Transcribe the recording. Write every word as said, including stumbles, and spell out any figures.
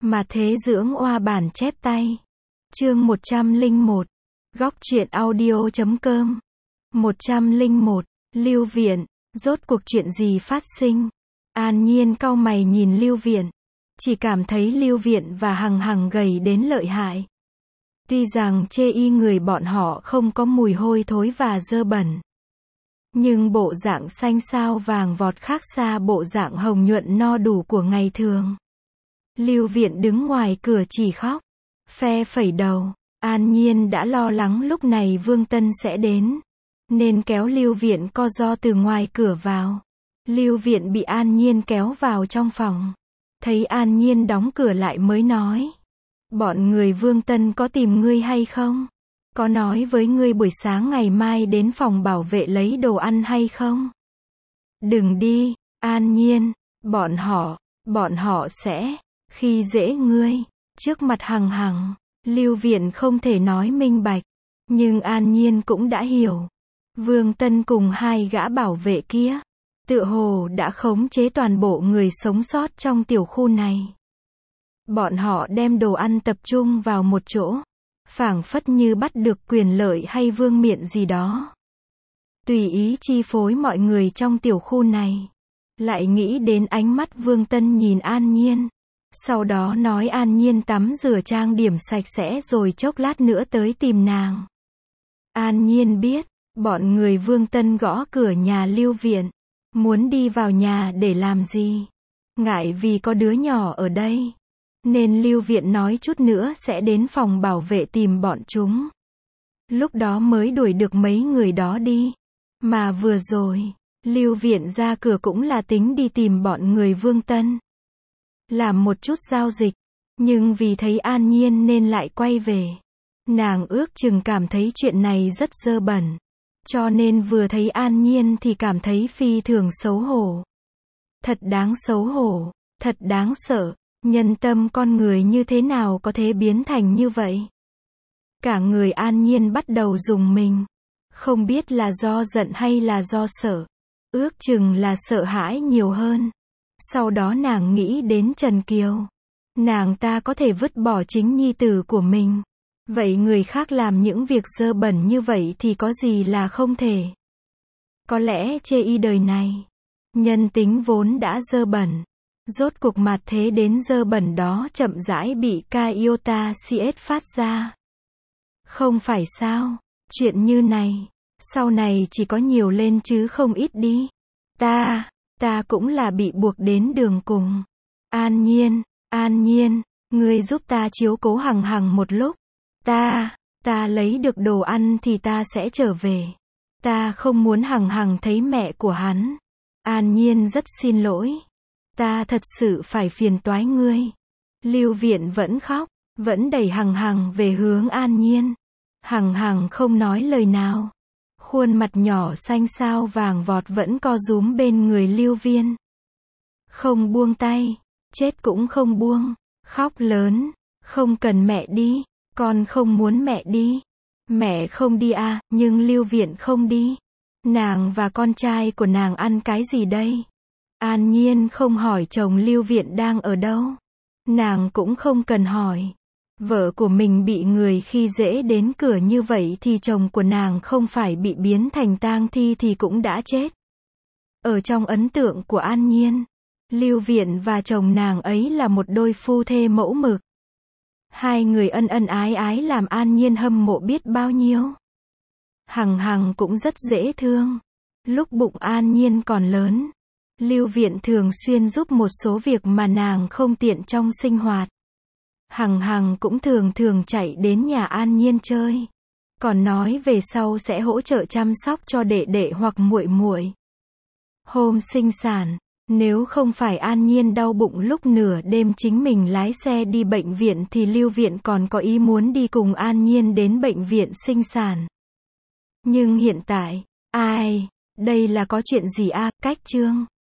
Mà thế dưỡng oa bản chép tay. Chương một trăm lẻ một. Góc truyện audio chấm com. một trăm lẻ một. Lưu Viện, rốt cuộc chuyện gì phát sinh? An Nhiên cau mày nhìn Lưu Viện. Chỉ cảm thấy Lưu Viện và Hằng Hằng gầy đến lợi hại. Tuy rằng chê y người bọn họ không có mùi hôi thối và dơ bẩn. Nhưng bộ dạng xanh xao vàng vọt khác xa bộ dạng hồng nhuận no đủ của ngày thường. Lưu Viện đứng ngoài cửa chỉ khóc, phe phẩy đầu. An Nhiên đã lo lắng lúc này Vương Tân sẽ đến, nên kéo Lưu Viện co ro từ ngoài cửa vào. Lưu Viện bị An Nhiên kéo vào trong phòng. Thấy An Nhiên đóng cửa lại mới nói. Bọn người Vương Tân có tìm ngươi hay không? Có nói với ngươi buổi sáng ngày mai đến phòng bảo vệ lấy đồ ăn hay không? Đừng đi, An Nhiên, bọn họ, bọn họ sẽ khi dễ ngươi. Trước mặt Hằng Hằng, Lưu Viện không thể nói minh bạch, nhưng An Nhiên cũng đã hiểu. Vương Tân cùng hai gã bảo vệ kia, tựa hồ đã khống chế toàn bộ người sống sót trong tiểu khu này. Bọn họ đem đồ ăn tập trung vào một chỗ, phảng phất như bắt được quyền lợi hay vương miện gì đó. Tùy ý chi phối mọi người trong tiểu khu này. Lại nghĩ đến ánh mắt Vương Tân nhìn An Nhiên. Sau đó nói An Nhiên tắm rửa trang điểm sạch sẽ rồi chốc lát nữa tới tìm nàng. An Nhiên biết, bọn người Vương Tân gõ cửa nhà Lưu Viện. Muốn đi vào nhà để làm gì? Ngại vì có đứa nhỏ ở đây. Nên Lưu Viện nói chút nữa sẽ đến phòng bảo vệ tìm bọn chúng. Lúc đó mới đuổi được mấy người đó đi. Mà vừa rồi, Lưu Viện ra cửa cũng là tính đi tìm bọn người Vương Tân. Làm một chút giao dịch. Nhưng vì thấy An Nhiên nên lại quay về. Nàng ước chừng cảm thấy chuyện này rất dơ bẩn. Cho nên vừa thấy An Nhiên thì cảm thấy phi thường xấu hổ. Thật đáng xấu hổ, thật đáng sợ. Nhân tâm con người như thế nào có thể biến thành như vậy? Cả người An Nhiên bắt đầu rùng mình. Không biết là do giận hay là do sợ. Ước chừng là sợ hãi nhiều hơn. Sau đó nàng nghĩ đến Trần Kiều. Nàng ta có thể vứt bỏ chính nhi tử của mình. Vậy người khác làm những việc dơ bẩn như vậy thì có gì là không thể? Có lẽ chê y đời này, nhân tính vốn đã dơ bẩn. Rốt cuộc mặt thế đến dơ bẩn đó chậm rãi bị ca iota cs phát ra. Không phải sao? Chuyện như này, sau này chỉ có nhiều lên chứ không ít đi. Ta, ta cũng là bị buộc đến đường cùng. An Nhiên, An Nhiên, ngươi giúp ta chiếu cố Hằng Hằng một lúc. Ta, ta lấy được đồ ăn thì ta sẽ trở về. Ta không muốn Hằng Hằng thấy mẹ của hắn. An Nhiên rất xin lỗi. Ta thật sự phải phiền toái ngươi. Lưu Viện vẫn khóc, vẫn đẩy Hằng Hằng về hướng An Nhiên. Hằng Hằng không nói lời nào. Khuôn mặt nhỏ xanh xao vàng vọt vẫn co rúm bên người Lưu Viên. Không buông tay, chết cũng không buông. Khóc lớn, không cần mẹ đi, con không muốn mẹ đi. Mẹ không đi à, nhưng Lưu Viện không đi. Nàng và con trai của nàng ăn cái gì đây? An Nhiên không hỏi chồng Lưu Viện đang ở đâu. Nàng cũng không cần hỏi. Vợ của mình bị người khi dễ đến cửa như vậy thì chồng của nàng không phải bị biến thành tang thi thì cũng đã chết. Ở trong ấn tượng của An Nhiên, Lưu Viện và chồng nàng ấy là một đôi phu thê mẫu mực. Hai người ân ân ái ái làm An Nhiên hâm mộ biết bao nhiêu. Hằng Hằng cũng rất dễ thương. Lúc bụng An Nhiên còn lớn, Lưu Viện thường xuyên giúp một số việc mà nàng không tiện trong sinh hoạt. Hằng Hằng cũng thường thường chạy đến nhà An Nhiên chơi. Còn nói về sau sẽ hỗ trợ chăm sóc cho đệ đệ hoặc muội muội. Hôm sinh sản, nếu không phải An Nhiên đau bụng lúc nửa đêm chính mình lái xe đi bệnh viện thì Lưu Viện còn có ý muốn đi cùng An Nhiên đến bệnh viện sinh sản. Nhưng hiện tại, ai, đây là có chuyện gì a? Cách chương